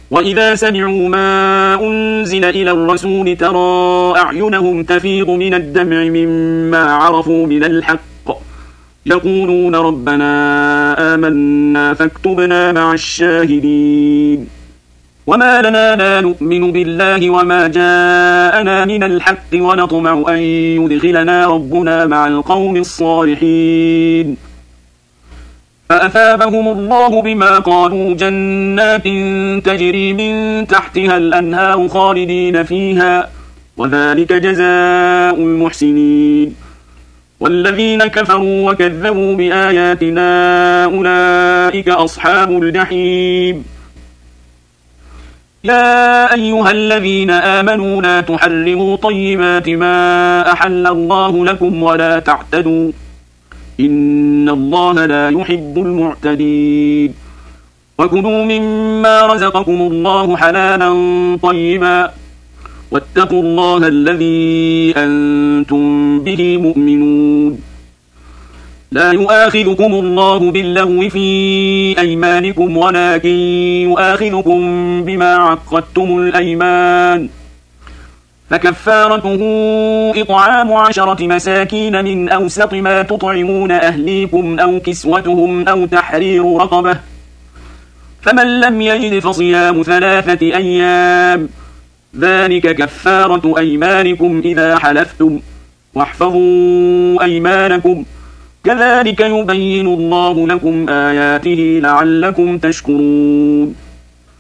وإذا سمعوا ما أنزل إلى الرسول ترى أعينهم تفيض من الدمع مما عرفوا من الحق يقولون ربنا آمنا فاكتبنا مع الشاهدين وما لنا لا نؤمن بالله وما جاءنا من الحق ونطمع أن يدخلنا ربنا مع القوم الصالحين فأثابهم الله بما قالوا جنات تجري من تحتها الأنهار خالدين فيها وذلك جزاء المحسنين والذين كفروا وكذبوا بآياتنا أولئك أصحاب الجحيم يا أيها الذين آمنوا لا تحرموا طيبات ما أحل الله لكم ولا تعتدوا إن الله لا يحب المعتدين وكلوا مما رزقكم الله حلالا طيبا واتقوا الله الذي أنتم به مؤمنون لا يؤاخذكم الله باللغو في أيمانكم ولكن يؤاخذكم بما عقدتم الأيمان فكفارته إطعام 10 مساكين من أوسط ما تطعمون أهليكم أو كسوتهم أو تحرير رقبة فمن لم يجد فصيام 3 أيام ذلك كفارة أيمانكم إذا حلفتم واحفظوا أيمانكم كذلك يبين الله لكم آياته لعلكم تشكرون